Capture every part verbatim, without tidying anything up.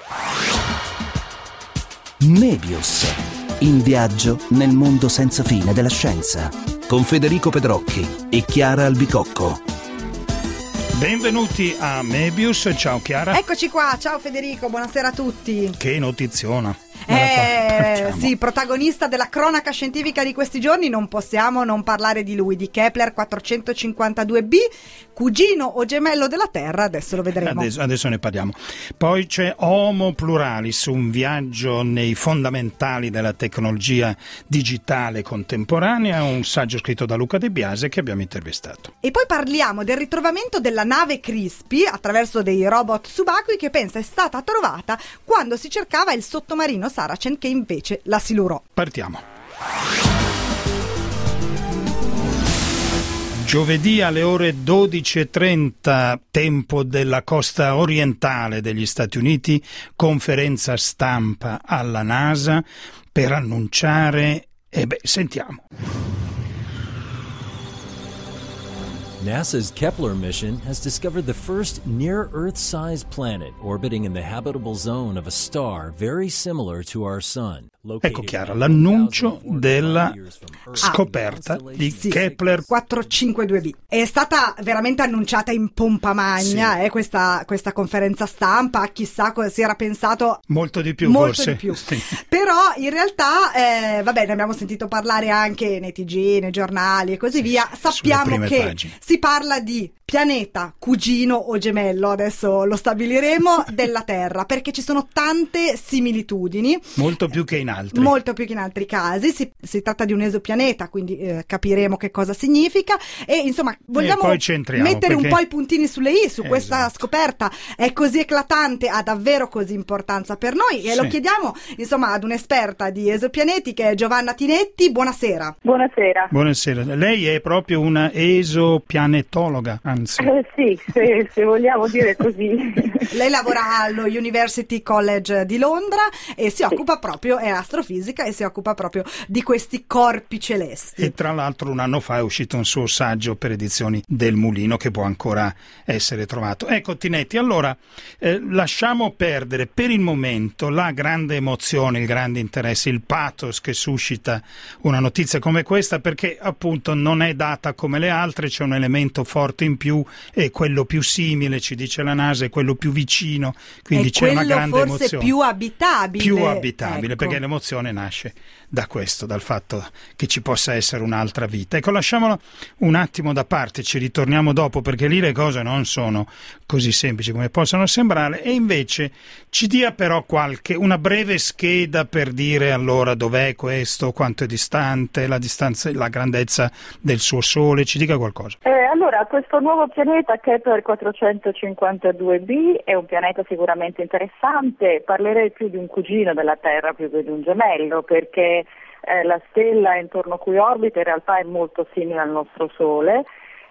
Mebius, in viaggio nel mondo senza fine della scienza, con Federico Pedrocchi e Chiara Albicocco. Benvenuti a Mebius, ciao Chiara. Eccoci qua, ciao Federico, buonasera a tutti. Che notiziona. Eh, sì, protagonista della cronaca scientifica di questi giorni, non possiamo non parlare di lui, di Kepler quattrocentocinquantadue b, cugino o gemello della Terra, adesso lo vedremo. Adesso, adesso ne parliamo. Poi c'è Homo Pluralis, un viaggio nei fondamentali della tecnologia digitale contemporanea, un saggio scritto da Luca De Biase che abbiamo intervistato. E poi parliamo del ritrovamento della nave Crispy attraverso dei robot subacquei che pensa è stata trovata quando si cercava il sottomarino Saracen, che invece la silurò. Partiamo. Giovedì alle ore dodici e trenta, tempo della costa orientale degli Stati Uniti, conferenza stampa alla NASA per annunciare, e beh, sentiamo. NASA's Kepler mission has discovered the first near-Earth-sized planet orbiting in the habitable zone of a star very similar to our Sun. Ecco Chiara, l'annuncio della scoperta ah, di sì, Kepler quattrocentocinquantadue b. È stata veramente annunciata in pompa magna, sì. eh, questa, questa conferenza stampa, chissà cosa si era pensato. Molto di più molto forse. Di più. Sì. Però in realtà, eh, vabbè, ne abbiamo sentito parlare anche nei T G, nei giornali e così sì, via. Sappiamo che pagine. Si parla di pianeta, cugino o gemello, adesso lo stabiliremo, della Terra, perché ci sono tante similitudini. Molto più che in altri. Molto più che in altri casi. Si, si tratta di un esopianeta, quindi eh, capiremo che cosa significa. E insomma, vogliamo mettere perché... un po' i puntini sulle i su questa esatto. scoperta. È così eclatante, ha davvero così importanza per noi. E sì. lo chiediamo, insomma, ad un'esperta di esopianeti che è Giovanna Tinetti. Buonasera. Buonasera. Buonasera. Lei è proprio una esopianetologa, anzi. Eh, sì, se, se vogliamo dire così. Lei lavora allo University College di Londra e si occupa sì. proprio, è astrofisica e si occupa proprio di questi corpi celesti. E tra l'altro un anno fa è uscito un suo saggio per edizioni del Mulino che può ancora essere trovato. Ecco Tinetti, allora eh, lasciamo perdere per il momento la grande emozione, il grande interesse, il pathos che suscita una notizia come questa, perché appunto non è data come le altre, c'è un elemento forte in più e quello più simile, ci dice la NASA, è quello più vicino, quindi è c'è una grande forse emozione. più abitabile. Più abitabile, ecco. Perché l'emozione nasce da questo, dal fatto che ci possa essere un'altra vita. Ecco, lasciamolo un attimo da parte, ci ritorniamo dopo, perché lì le cose non sono così semplici come possono sembrare, e invece ci dia però qualche, una breve scheda per dire allora dov'è questo, quanto è distante, la distanza, la grandezza del suo Sole, ci dica qualcosa. Eh, allora, questo nuovo pianeta Kepler quattrocentocinquantadue b è un pianeta sicuramente interessante. Parlerei più di un cugino della Terra più che di un gemello, perché eh, la stella intorno a cui orbita in realtà è molto simile al nostro Sole,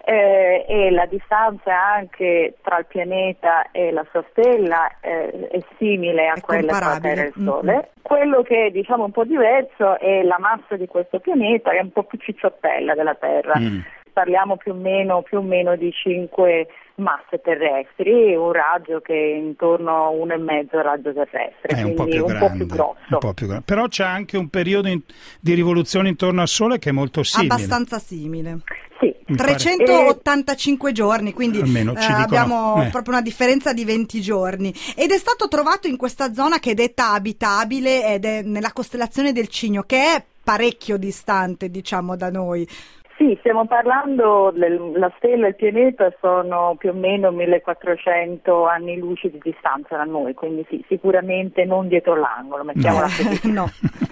eh, e la distanza anche tra il pianeta e la sua stella eh, è simile a è quella tra la Terra e il Sole. Mm-hmm. Quello che è diciamo un po' diverso è la massa di questo pianeta, che è un po' più cicciottella della Terra. Mm. Parliamo più o meno, più o meno di cinque masse terrestri, un raggio che è intorno a uno e mezzo raggio terrestre, è quindi un po' più un grande, po' più grosso. Un po' più grande. Però c'è anche un periodo in, di rivoluzione intorno al Sole che è molto simile. Abbastanza simile. Sì. trecentottantacinque e... giorni, quindi Almeno ci eh, dicono, abbiamo eh. proprio una differenza di venti giorni. Ed è stato trovato in questa zona che è detta abitabile ed è nella costellazione del Cigno, che è parecchio distante, diciamo, da noi. Sì, stiamo parlando, la stella e il pianeta sono più o meno millequattrocento anni luce di distanza da noi, quindi sì, sicuramente non dietro l'angolo, mettiamola no. così. no.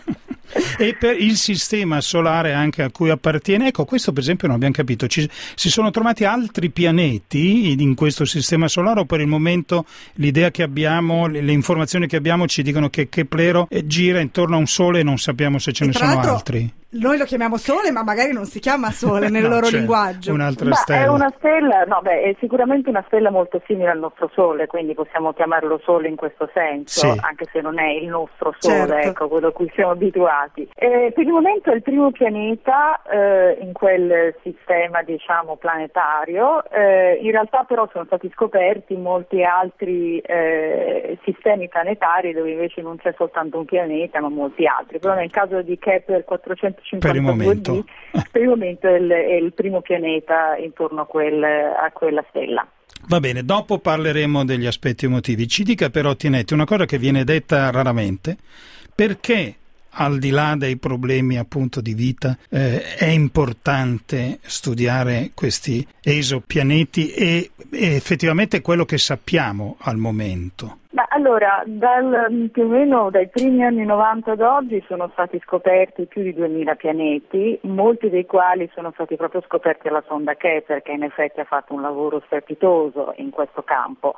E per il sistema solare anche a cui appartiene, ecco, questo per esempio non abbiamo capito, ci, si sono trovati altri pianeti in questo sistema solare o per il momento l'idea che abbiamo, le, le informazioni che abbiamo ci dicono che Keplero gira intorno a un Sole e non sappiamo se ce e ne sono l'altro, altri? noi lo chiamiamo Sole, ma magari non si chiama Sole nel no, loro cioè, linguaggio. Un'altra Beh, stella. È una stella, no, beh, è sicuramente una stella molto simile al nostro Sole, quindi possiamo chiamarlo Sole in questo senso, sì. anche se non è il nostro Sole, certo. ecco, quello a cui siamo abituati. Eh, per il momento è il primo pianeta eh, in quel sistema, diciamo, planetario. Eh, in realtà però sono stati scoperti molti altri eh, sistemi planetari dove invece non c'è soltanto un pianeta, ma molti altri. Però nel caso di Kepler quattrocentocinquantadue b, per il momento è il, è il primo pianeta intorno a, quel, a quella stella. Va bene, dopo parleremo degli aspetti emotivi. Ci dica però, Tinetti, una cosa che viene detta raramente: perché al di là dei problemi appunto di vita eh, è importante studiare questi esopianeti e, e effettivamente quello che sappiamo al momento? Ma allora, dal, più o meno dai primi anni novanta ad oggi sono stati scoperti più di duemila pianeti, molti dei quali sono stati proprio scoperti alla sonda Kepler, che in effetti ha fatto un lavoro strepitoso in questo campo.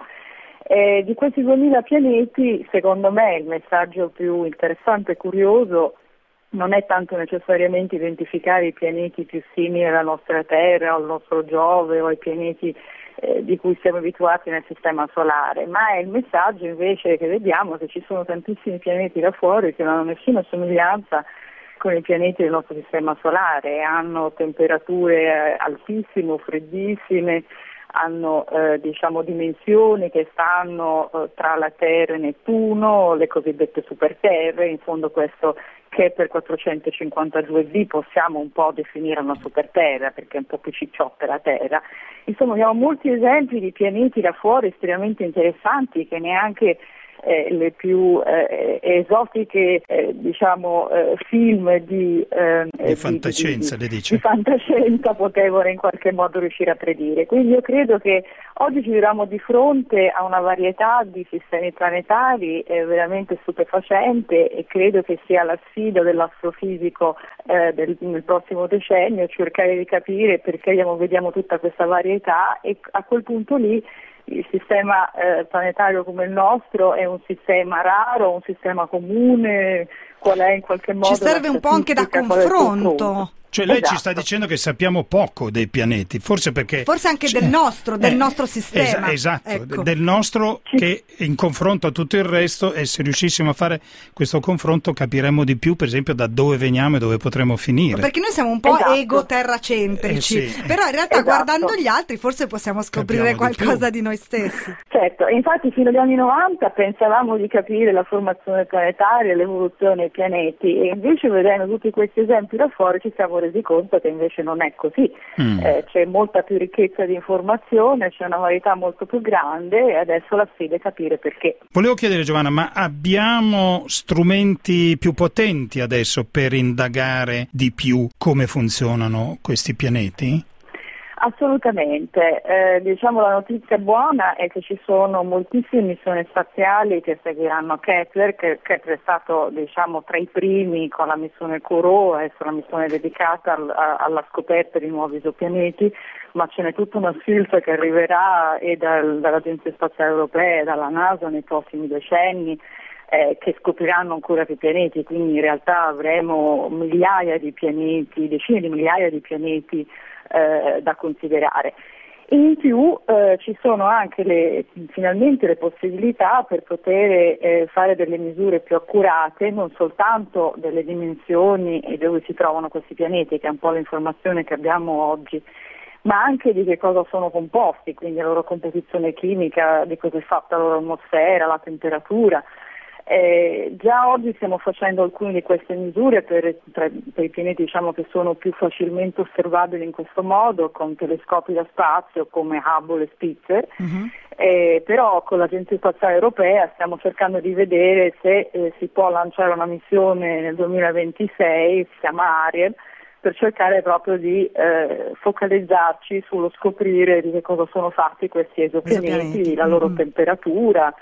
Eh, di questi duemila pianeti, secondo me, il messaggio più interessante e curioso non è tanto necessariamente identificare i pianeti più simili alla nostra Terra o al nostro Giove o ai pianeti eh, di cui siamo abituati nel Sistema Solare, ma è il messaggio invece che vediamo che ci sono tantissimi pianeti là fuori che non hanno nessuna somiglianza con i pianeti del nostro Sistema Solare, hanno temperature eh, altissime, freddissime, hanno eh, diciamo dimensioni che stanno eh, tra la Terra e Nettuno, le cosiddette superterre. In fondo questo Kepler quattrocentocinquantadue b possiamo un po' definire una superterra perché è un po' più cicciotta la Terra. Insomma, abbiamo molti esempi di pianeti là fuori estremamente interessanti che neanche Eh, le più eh, esotiche eh, diciamo eh, film di, eh, di fantascienza, di, di, le dice. di fantascienza potevano in qualche modo riuscire a predire. Quindi io credo che oggi ci troviamo di fronte a una varietà di sistemi planetari eh, veramente stupefacente e credo che sia la sfida dell'astrofisico eh, del, nel prossimo decennio cercare di capire perché abbiamo, vediamo tutta questa varietà e a quel punto lì il sistema eh, planetario come il nostro è un sistema raro, un sistema comune, qual è in qualche modo ci serve un po' anche da confronto. Cioè lei esatto. ci sta dicendo che sappiamo poco dei pianeti, forse perché... Forse anche del nostro, del eh, nostro sistema. Es- esatto, ecco. del nostro che in confronto a tutto il resto, e se riuscissimo a fare questo confronto capiremo di più, per esempio, da dove veniamo e dove potremo finire. Perché noi siamo un po' esatto. ego-terracentrici, eh, sì. però in realtà esatto. guardando gli altri forse possiamo scoprire Capiamo qualcosa di, di noi stessi. Certo, infatti fino agli anni novanta pensavamo di capire la formazione planetaria, l'evoluzione dei pianeti e invece vedendo tutti questi esempi da fuori ci siamo resi conto che invece non è così, mm. eh, c'è molta più ricchezza di informazione, c'è una varietà molto più grande e adesso la sfida è capire perché. Volevo chiedere, Giovanna, ma abbiamo strumenti più potenti adesso per indagare di più come funzionano questi pianeti? Assolutamente, eh, diciamo la notizia buona è che ci sono moltissime missioni spaziali che seguiranno Kepler, che Kepler è stato diciamo tra i primi con la missione Kourou, è una missione dedicata al, a, alla scoperta di nuovi esopianeti, ma ce n'è tutta una sfilza che arriverà e dal, dall'Agenzia Spaziale Europea e dalla NASA nei prossimi decenni. Eh, che scopriranno ancora più pianeti, quindi in realtà avremo migliaia di pianeti, decine di migliaia di pianeti eh, da considerare. In più eh, ci sono anche le, finalmente le possibilità per poter eh, fare delle misure più accurate, non soltanto delle dimensioni e dove si trovano questi pianeti, che è un po' l'informazione che abbiamo oggi, ma anche di che cosa sono composti, quindi la loro composizione chimica, di cosa è fatta la loro atmosfera, la temperatura. Eh, già oggi stiamo facendo alcune di queste misure per, per, per i pianeti diciamo, che sono più facilmente osservabili in questo modo con telescopi da spazio come Hubble e Spitzer, uh-huh. eh, però con l'Agenzia Spaziale Europea stiamo cercando di vedere se eh, si può lanciare una missione nel duemilaventisei, si chiama Ariel, per cercare proprio di eh, focalizzarci sullo scoprire di che cosa sono fatti questi esopianeti, esopianeti. la loro mm. temperatura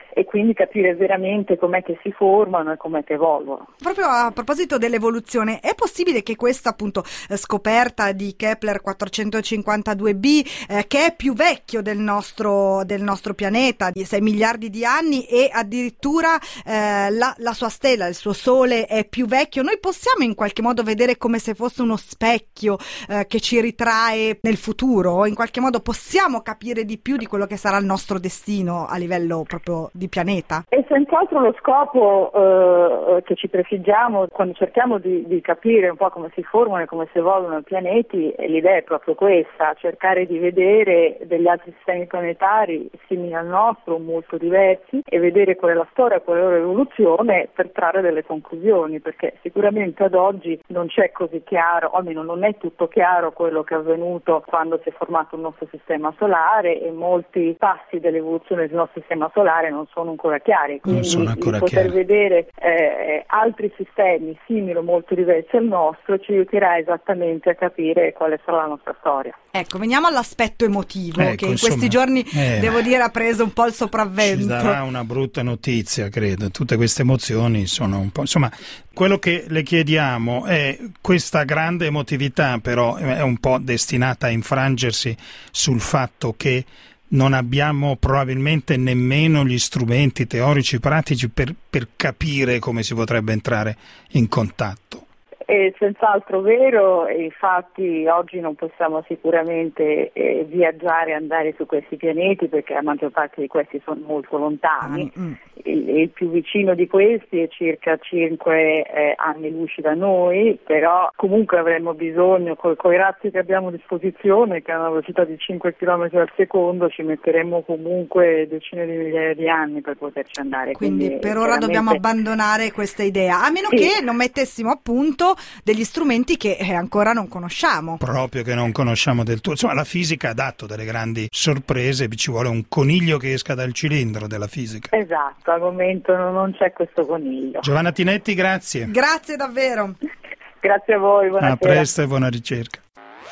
e quindi capire veramente com'è che si formano e com'è che evolvono. Proprio a proposito dell'evoluzione, è possibile che questa appunto scoperta di Kepler quattrocentocinquantadue b, eh, che è più vecchio del nostro, del nostro pianeta, di sei miliardi di anni, e addirittura eh, la, la sua stella, il suo Sole è più vecchio, noi possiamo in qualche modo vedere come se fosse uno specchio eh, che ci ritrae nel futuro? In qualche modo possiamo capire di più di quello che sarà il nostro destino a livello proprio di pianeta? E senz'altro lo scopo eh, che ci prefiggiamo quando cerchiamo di, di capire un po' come si formano e come si evolvono i pianeti, e l'idea è proprio questa: cercare di vedere degli altri sistemi planetari simili al nostro, molto diversi, e vedere qual è la storia, qual è la loro evoluzione, per trarre delle conclusioni, perché sicuramente ad oggi non c'è così chiaro, o almeno non è tutto chiaro quello che è avvenuto quando si è formato il nostro sistema solare, e molti passi dell'evoluzione del nostro sistema solare non sono ancora chiari, quindi ancora poter chiari. vedere eh, altri sistemi simili o molto diversi al nostro ci aiuterà esattamente a capire quale sarà la nostra storia. Ecco, veniamo all'aspetto emotivo, ecco, che in insomma, questi giorni, eh, devo dire, ha preso un po' il sopravvento. Ci darà una brutta notizia, credo. Tutte queste emozioni sono un po'... Insomma, quello che le chiediamo è questa grande emotività, però è un po' destinata a infrangersi sul fatto che non abbiamo probabilmente nemmeno gli strumenti teorici pratici per, per capire come si potrebbe entrare in contatto. È senz'altro vero, e infatti oggi non possiamo sicuramente eh, viaggiare e andare su questi pianeti, perché la maggior parte di questi sono molto lontani. Mm. Il, il più vicino di questi è circa cinque eh, anni luce da noi, però comunque avremo bisogno, con i razzi che abbiamo a disposizione, che hanno una velocità di cinque chilometri al secondo, ci metteremo comunque decine di migliaia di anni per poterci andare. Quindi, Quindi per ora dobbiamo abbandonare questa idea, a meno sì. che non mettessimo a punto degli strumenti che eh, ancora non conosciamo. Proprio che non conosciamo del tutto. Insomma, la fisica ha dato delle grandi sorprese, ci vuole un coniglio che esca dal cilindro della fisica. Esatto. Al momento non c'è questo coniglio. Giovanna Tinetti, grazie. Grazie davvero. Grazie a voi, buonasera. A presto e buona ricerca.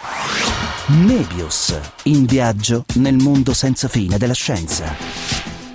Nebius, in viaggio nel mondo senza fine della scienza.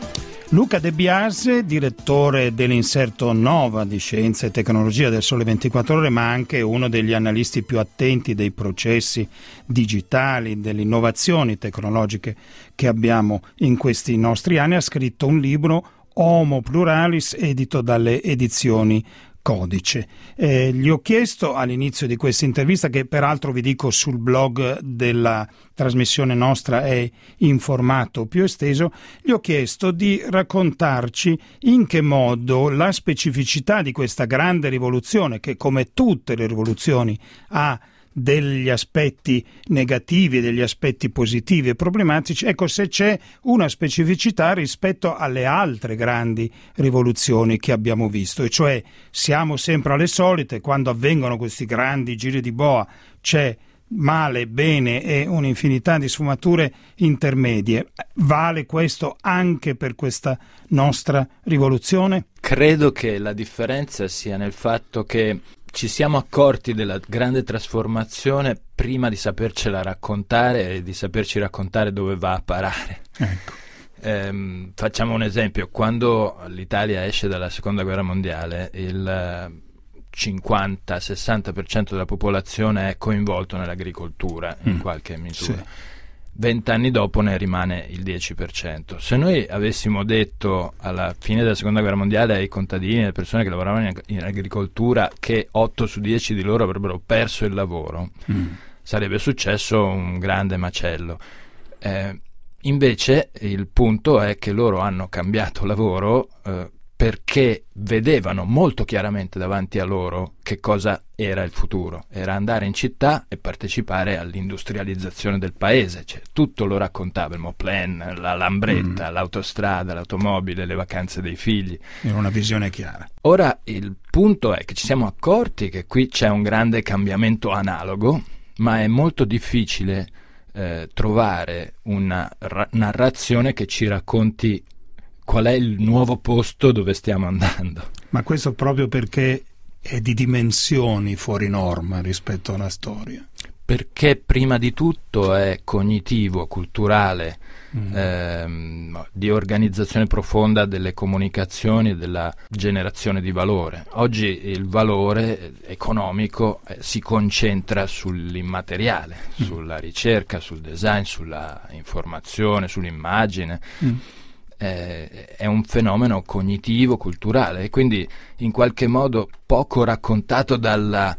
Luca De Biase, direttore dell'inserto Nova di Scienza e Tecnologia del Sole ventiquattro Ore, ma anche uno degli analisti più attenti dei processi digitali, delle innovazioni tecnologiche che abbiamo in questi nostri anni, ha scritto un libro, Homo Pluralis, edito dalle edizioni Codice. Eh, gli ho chiesto all'inizio di questa intervista, che peraltro vi dico sul blog della trasmissione nostra è in formato più esteso, gli ho chiesto di raccontarci in che modo la specificità di questa grande rivoluzione, che come tutte le rivoluzioni ha degli aspetti negativi e degli aspetti positivi e problematici, ecco, se c'è una specificità rispetto alle altre grandi rivoluzioni che abbiamo visto, e cioè siamo sempre alle solite, quando avvengono questi grandi giri di boa c'è male, bene e un'infinità di sfumature intermedie. Vale questo anche per questa nostra rivoluzione? Credo che la differenza sia nel fatto che ci siamo accorti della grande trasformazione prima di sapercela raccontare e di saperci raccontare dove va a parare. Ecco. Ehm, facciamo un esempio: quando l'Italia esce dalla seconda guerra mondiale, il cinquanta sessanta per cento della popolazione è coinvolto nell'agricoltura in mm. qualche misura. Sì. Vent'anni dopo ne rimane il dieci per cento. Se noi avessimo detto alla fine della seconda guerra mondiale ai contadini, alle persone che lavoravano in, in agricoltura, che otto su dieci di loro avrebbero perso il lavoro, mm. sarebbe successo un grande macello. Eh, invece il punto è che loro hanno cambiato lavoro eh, perché vedevano molto chiaramente davanti a loro che cosa era il futuro. Era andare in città e partecipare all'industrializzazione del paese. Cioè, tutto lo raccontava, il Moplen, la Lambretta, mm. l'autostrada, l'automobile, le vacanze dei figli. Era una visione chiara. Ora il punto è che ci siamo accorti che qui c'è un grande cambiamento analogo, ma è molto difficile eh, trovare una ra- narrazione che ci racconti qual è il nuovo posto dove stiamo andando. Ma questo proprio perché è di dimensioni fuori norma rispetto alla storia. Perché prima di tutto è cognitivo, culturale, mm. ehm, di organizzazione profonda delle comunicazioni e della generazione di valore. Oggi il valore economico eh, si concentra sull'immateriale, mm. sulla ricerca, sul design, sulla informazione, sull'immagine. Mm. Eh, è un fenomeno cognitivo, culturale, e quindi in qualche modo poco raccontato dalla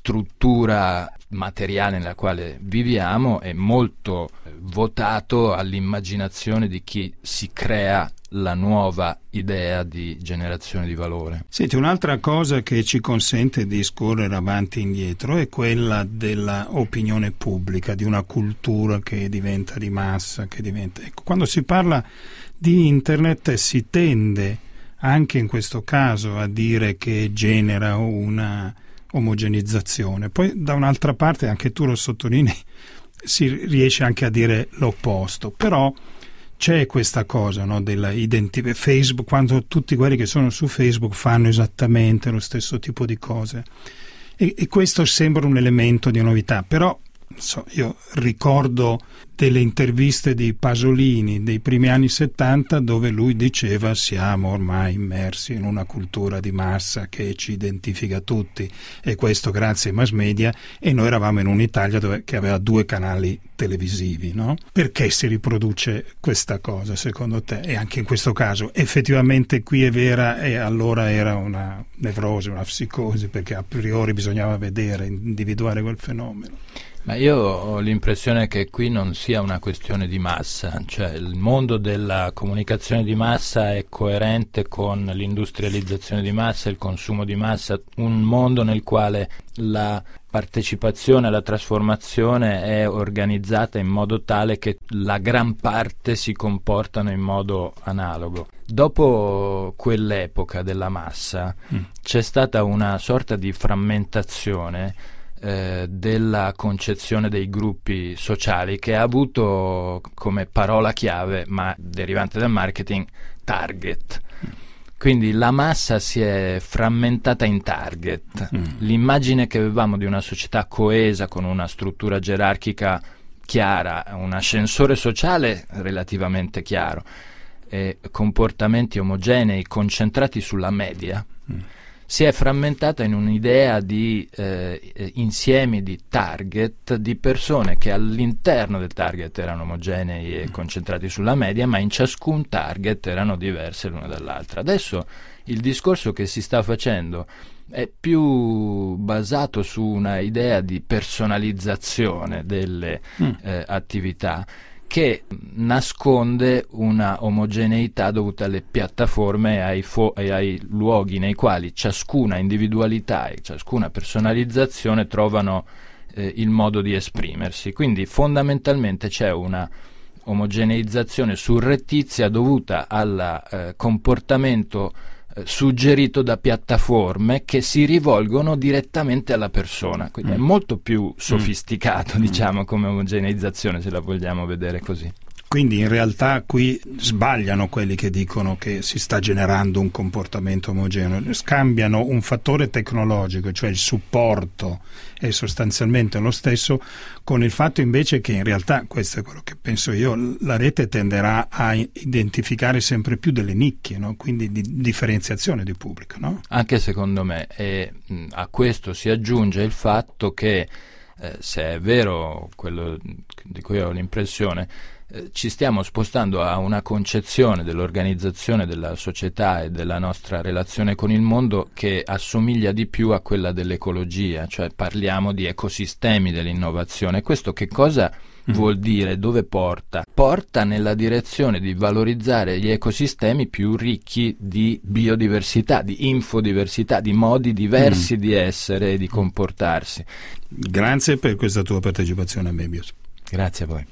struttura materiale nella quale viviamo, è molto votato all'immaginazione di chi si crea la nuova idea di generazione di valore. Senti, un'altra cosa che ci consente di scorrere avanti e indietro è quella della opinione pubblica, di una cultura che diventa di massa, che diventa... Ecco, quando si parla di internet si tende anche in questo caso a dire che genera una omogenizzazione. Poi da un'altra parte, anche tu lo sottolinei, si riesce anche a dire l'opposto, però c'è questa cosa, no, della identità. Facebook, quando tutti quelli che sono su Facebook fanno esattamente lo stesso tipo di cose, e, e questo sembra un elemento di novità, però so, io ricordo delle interviste di Pasolini dei primi anni settanta dove lui diceva: siamo ormai immersi in una cultura di massa che ci identifica tutti, e questo grazie ai mass media, e noi eravamo in un'Italia dove, che aveva due canali televisivi, no? Perché si riproduce questa cosa secondo te? E anche in questo caso effettivamente qui è vera, e allora era una nevrosi, una psicosi, perché a priori bisognava vedere, individuare quel fenomeno. Ma io ho l'impressione che qui non sia una questione di massa, cioè il mondo della comunicazione di massa è coerente con l'industrializzazione di massa, il consumo di massa, un mondo nel quale la partecipazione alla trasformazione è organizzata in modo tale che la gran parte si comportano in modo analogo. Dopo quell'epoca della massa mm. c'è stata una sorta di frammentazione Eh, della concezione dei gruppi sociali, che ha avuto come parola chiave, ma derivante dal marketing, target. Quindi la massa si è frammentata in target. Mm. L'immagine che avevamo di una società coesa con una struttura gerarchica chiara, un ascensore sociale relativamente chiaro, e comportamenti omogenei concentrati sulla media, mm. si è frammentata in un'idea di eh, insiemi di target, di persone che all'interno del target erano omogenei e concentrati sulla media, ma in ciascun target erano diverse l'una dall'altra. Adesso il discorso che si sta facendo è più basato su una idea di personalizzazione delle mm. eh, attività, che nasconde una omogeneità dovuta alle piattaforme e ai, fo- e ai luoghi nei quali ciascuna individualità e ciascuna personalizzazione trovano eh, il modo di esprimersi. Quindi fondamentalmente c'è una omogeneizzazione surrettizia dovuta al eh, comportamento eh, suggerito da piattaforme che si rivolgono direttamente alla persona, quindi mm. è molto più sofisticato mm. diciamo come omogeneizzazione, se la vogliamo vedere così. Quindi in realtà qui sbagliano quelli che dicono che si sta generando un comportamento omogeneo, scambiano un fattore tecnologico, cioè il supporto è sostanzialmente lo stesso, con il fatto invece che in realtà, questo è quello che penso io, la rete tenderà a identificare sempre più delle nicchie, no? Quindi di differenziazione di pubblico, no? Anche secondo me, e mh, a questo si aggiunge il fatto che eh, se è vero quello di cui ho l'impressione, ci stiamo spostando a una concezione dell'organizzazione della società e della nostra relazione con il mondo che assomiglia di più a quella dell'ecologia, cioè parliamo di ecosistemi dell'innovazione. Questo che cosa mm. vuol dire? Dove porta? Porta nella direzione di valorizzare gli ecosistemi più ricchi di biodiversità, di infodiversità, di modi diversi mm. di essere e di comportarsi. Grazie per questa tua partecipazione a Mebius. Grazie a voi.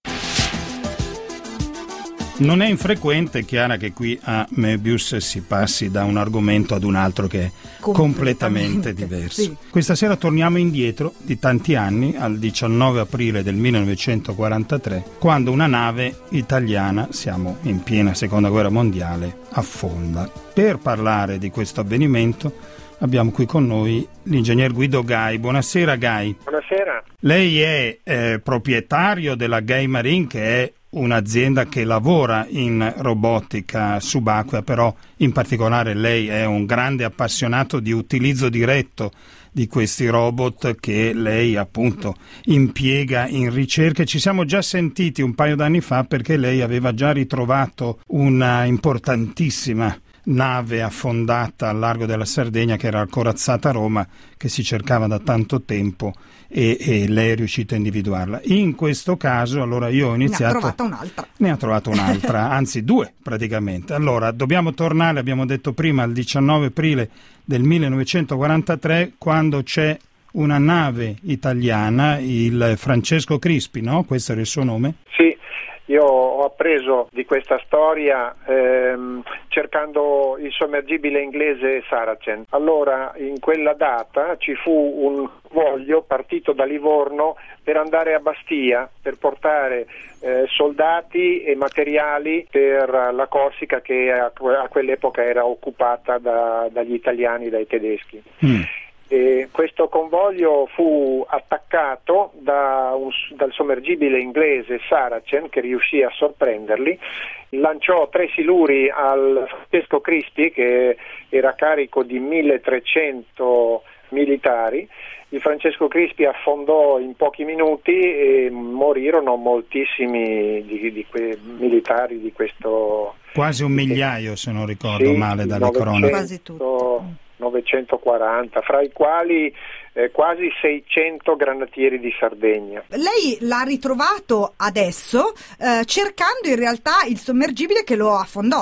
Non è infrequente, Chiara, che qui a Mebius si passi da un argomento ad un altro che è completamente, completamente diverso. Sì. Questa sera torniamo indietro di tanti anni, al diciannove aprile del millenovecentoquarantatré, quando una nave italiana, siamo in piena seconda guerra mondiale, affonda. Per parlare di questo avvenimento abbiamo qui con noi l'ingegner Guido Gai. Buonasera Gai. Buonasera. Lei è eh, proprietario della Gai Marine, che è un'azienda che lavora in robotica subacquea, però in particolare lei è un grande appassionato di utilizzo diretto di questi robot che lei appunto impiega in ricerche. Ci siamo già sentiti un paio d'anni fa perché lei aveva già ritrovato una importantissima nave affondata al largo della Sardegna che era corazzata a Roma, che si cercava da tanto tempo e, e lei è riuscita a individuarla. In questo caso allora io ho iniziato... Ne ha trovata un'altra. Ne ha trovato un'altra, anzi due praticamente. Allora dobbiamo tornare, abbiamo detto prima, al diciannove aprile del millenovecentoquarantatré, quando c'è una nave italiana, il Francesco Crispi, no? Questo era il suo nome? Sì. Io ho appreso di questa storia ehm, cercando il sommergibile inglese Saracen. Allora, in quella data ci fu un convoglio partito da Livorno per andare a Bastia per portare eh, soldati e materiali per la Corsica, che a, a quell'epoca era occupata da, dagli italiani, dai tedeschi. Mm. E questo convoglio fu attaccato da un, dal sommergibile inglese Saracen, che riuscì a sorprenderli, lanciò tre siluri al Francesco Crispi, che era carico di milletrecento militari. Il Francesco Crispi affondò in pochi minuti e morirono moltissimi di, di quei militari di questo... Quasi un migliaio, se non ricordo sì, male dalle cronache. Quasi tutto. novecentoquaranta, fra i quali eh, quasi seicento granatieri di Sardegna. Lei l'ha ritrovato adesso eh, cercando in realtà il sommergibile che lo affondò.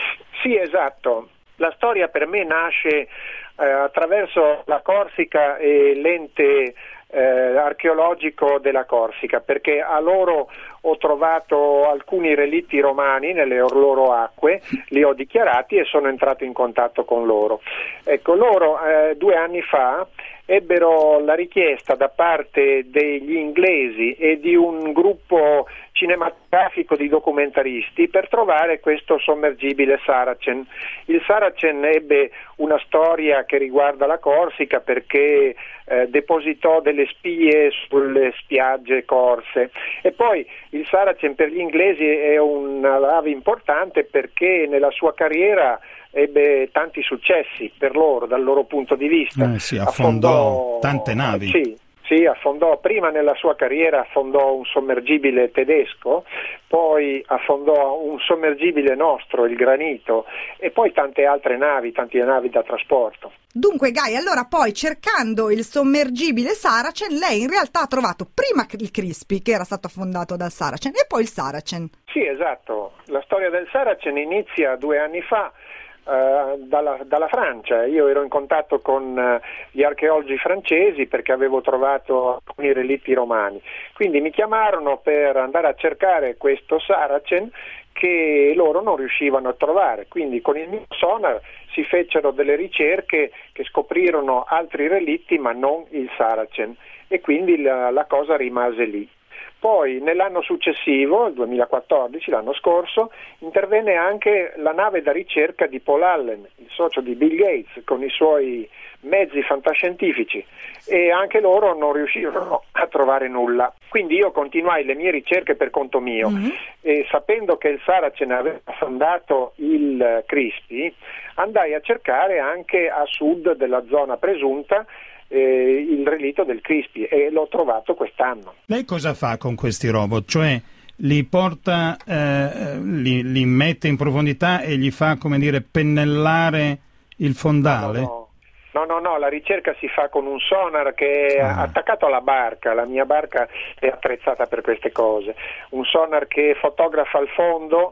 Sì, esatto. La storia per me nasce eh, attraverso la Corsica e l'ente eh, archeologico della Corsica, perché a loro ho trovato alcuni relitti romani nelle loro acque, li ho dichiarati e sono entrato in contatto con loro. Ecco, loro eh, due anni fa ebbero la richiesta da parte degli inglesi e di un gruppo cinematografico di documentaristi per trovare questo sommergibile Saracen. Il Saracen ebbe una storia che riguarda la Corsica perché eh, depositò delle spie sulle spiagge corse, e poi il Saracen per gli inglesi è una nave importante perché nella sua carriera ebbe tanti successi per loro, dal loro punto di vista. Eh sì, affondò, affondò tante navi. Sì, sì, affondò prima nella sua carriera affondò un sommergibile tedesco, poi affondò un sommergibile nostro, il Granito, e poi tante altre navi, tante navi da trasporto. Dunque Gai, allora poi cercando il sommergibile Saracen, lei in realtà ha trovato prima il Crispi, che era stato affondato dal Saracen, e poi il Saracen. Sì, esatto. La storia del Saracen inizia due anni fa. Uh, dalla, dalla Francia. Io ero in contatto con uh, gli archeologi francesi perché avevo trovato alcuni relitti romani, quindi mi chiamarono per andare a cercare questo Saracen che loro non riuscivano a trovare, quindi con il mio sonar si fecero delle ricerche che scoprirono altri relitti ma non il Saracen, e quindi la, la cosa rimase lì. Poi nell'anno successivo, il duemilaquattordici, l'anno scorso, intervenne anche la nave da ricerca di Paul Allen, il socio di Bill Gates, con i suoi mezzi fantascientifici, e anche loro non riuscirono a trovare nulla. Quindi io continuai le mie ricerche per conto mio, mm-hmm. e sapendo che il Saracen aveva affondato il Crispi, andai a cercare anche a sud della zona presunta Eh, il relitto del Crispi, e l'ho trovato quest'anno. Lei cosa fa con questi robot? Cioè li porta, eh, li, li mette in profondità e gli fa, come dire, pennellare il fondale? No, no, no, no, no, la ricerca si fa con un sonar che è ah. attaccato alla barca. La mia barca è attrezzata per queste cose. Un sonar che fotografa il fondo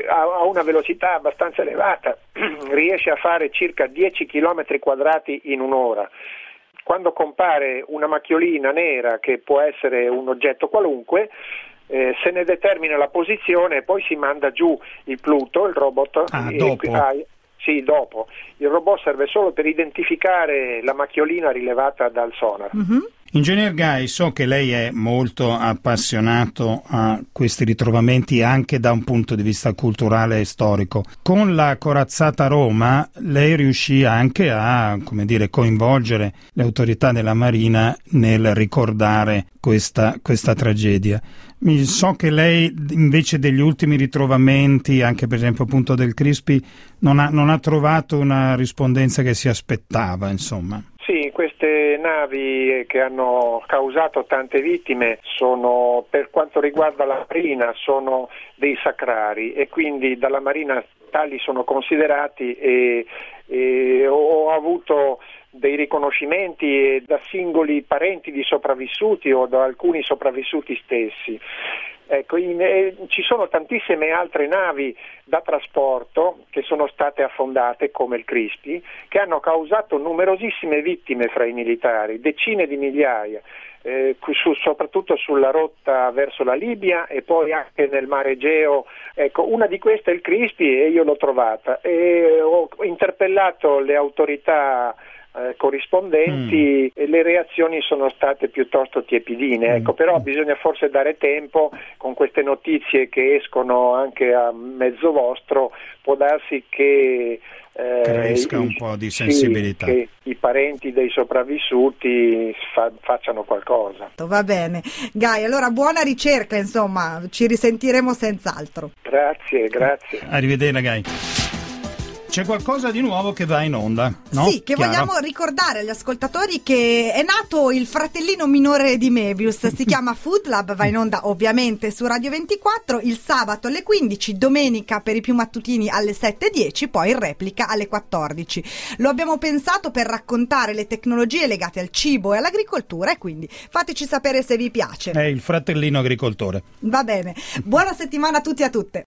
a una velocità abbastanza elevata, riesce a fare circa dieci chilometri quadrati in un'ora. Quando compare una macchiolina nera, che può essere un oggetto qualunque, eh, se ne determina la posizione e poi si manda giù il Pluto, il robot. Ah, e, dopo? Ah, sì, dopo. Il robot serve solo per identificare la macchiolina rilevata dal sonar. Mm-hmm. Ingegner Gai, so che lei è molto appassionato a questi ritrovamenti anche da un punto di vista culturale e storico. Con la corazzata Roma lei riuscì anche a, come dire, coinvolgere le autorità della Marina nel ricordare questa, questa tragedia. Mi so che lei invece degli ultimi ritrovamenti, anche per esempio appunto del Crispi, non ha, non ha trovato una rispondenza che si aspettava, insomma. Sì, queste navi che hanno causato tante vittime sono, per quanto riguarda la Marina, sono dei sacrari e quindi dalla Marina tali sono considerati e, e ho avuto dei riconoscimenti da singoli parenti di sopravvissuti o da alcuni sopravvissuti stessi. Ecco, in, eh, ci sono tantissime altre navi da trasporto che sono state affondate come il Crispi, che hanno causato numerosissime vittime fra i militari, decine di migliaia, eh, su, soprattutto sulla rotta verso la Libia e poi anche nel mare Egeo. Ecco, una di queste è il Crispi e io l'ho trovata e ho interpellato le autorità Eh, corrispondenti mm. e le reazioni sono state piuttosto tiepidine, ecco, però bisogna forse dare tempo. Con queste notizie che escono anche a mezzo vostro può darsi che eh, cresca i, un po' di sensibilità, sì, che i parenti dei sopravvissuti fa, facciano qualcosa. Va bene, Gai, allora buona ricerca, insomma, ci risentiremo senz'altro. Grazie, grazie. Arrivederla, Gai. C'è qualcosa di nuovo che va in onda, no? Sì, che Chiara? vogliamo ricordare agli ascoltatori che è nato il fratellino minore di Mebius, si chiama Food Lab, va in onda ovviamente su Radio ventiquattro il sabato alle quindici, domenica per i più mattutini alle sette e dieci, poi in replica alle quattordici. Lo abbiamo pensato per raccontare le tecnologie legate al cibo e all'agricoltura e quindi fateci sapere se vi piace. È il fratellino agricoltore. Va bene, buona settimana a tutti e a tutte.